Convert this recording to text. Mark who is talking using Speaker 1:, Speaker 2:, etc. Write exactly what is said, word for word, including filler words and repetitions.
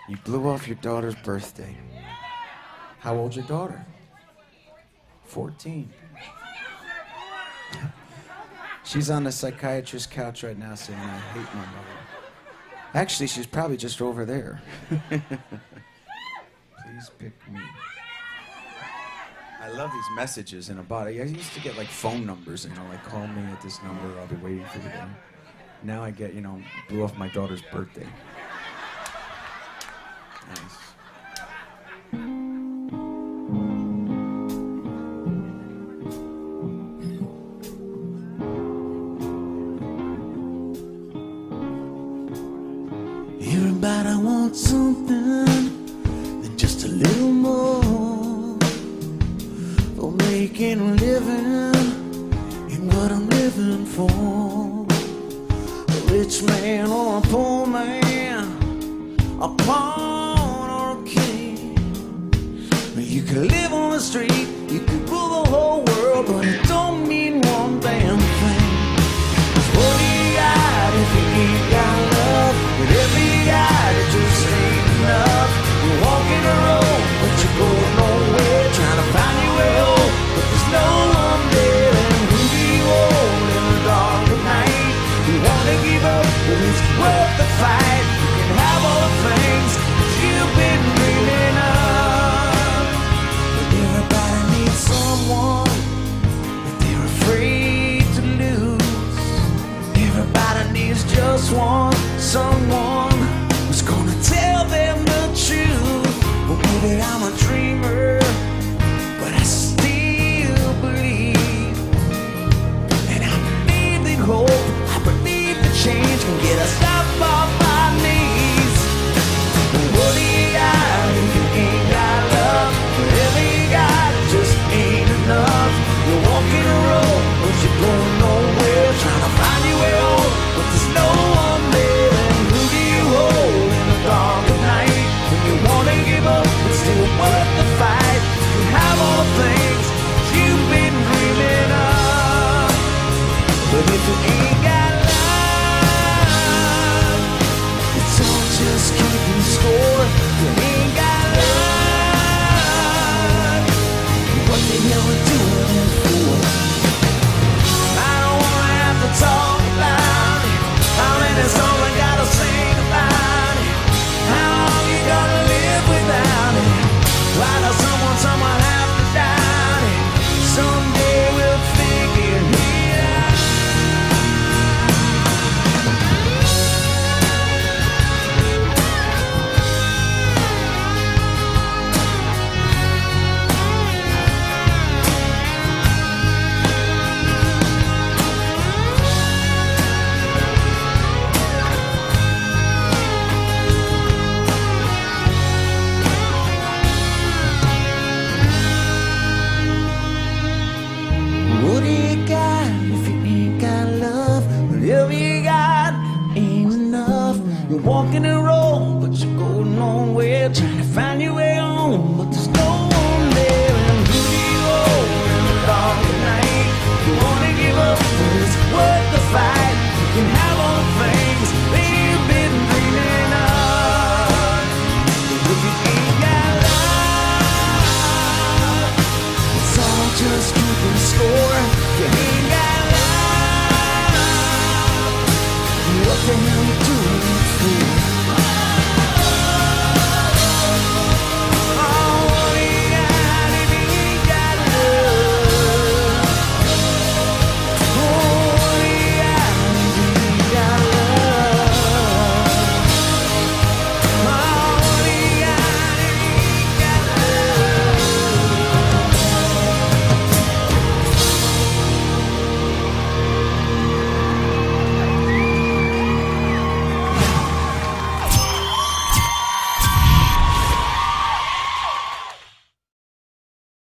Speaker 1: You blew off your daughter's birthday. How old's your daughter? fourteen. She's on the psychiatrist's couch right now saying, I hate my mother. Actually, she's probably just over there. Please pick me. I love these messages in a body. I used to get like phone numbers, you know, like call me at this number, I'll be waiting for you. Now I get, you know, blew off my daughter's birthday. Nice.
Speaker 2: Everybody wants something than just a little more for making a living in what I'm living for. A rich man or a poor man, a pawn or a king. You can live on the street, you can rule the whole world, but it don't mean one damn thing. 'Cause what do you got if you ain't got love? With every guy that just ain't enough. You're walking the road, but you're going nowhere, trying to find your way home, but there's no one there. And who do you hold in the dark of night? You wanna give up, but it's worth the fight. You can have all the things that you've been dreaming of, but everybody needs someone that they're afraid to lose. Everybody needs just one, someone who's gonna tell them the truth. Well, maybe I'm a dreamer, but I still believe. And I believe in hope, I believe that change can get us up off our knees. But what do you got if you ain't got love? Whatever you got, it just ain't enough. You're walking a road, but you're going nowhere, trying to find your way home, but there's no one there. And who do you hold in the dark of night? When you wanna give up, it's still worth the fight. You have all the things you've been dreaming of, but if you ain't got love, it's all just keeping score. You ain't got love, what the hell are you doing it for? I don't wanna have to talk about it. How many songs I gotta sing about it? How long you gotta live without it? Why does someone, someone have to doubt it? Someday we'll figure it out. What do you got if you ain't got love? Whatever you got ain't enough. You're walking the road, but you're going nowhere, trying to find your way home, but there's no one there. And who do you hold in the dark of night? You wanna give up, but it's worth the fight. You can have all the things that you've been dreaming of, but if you ain't got love, it's all just keeping score. You ain't got love, what the hell you do?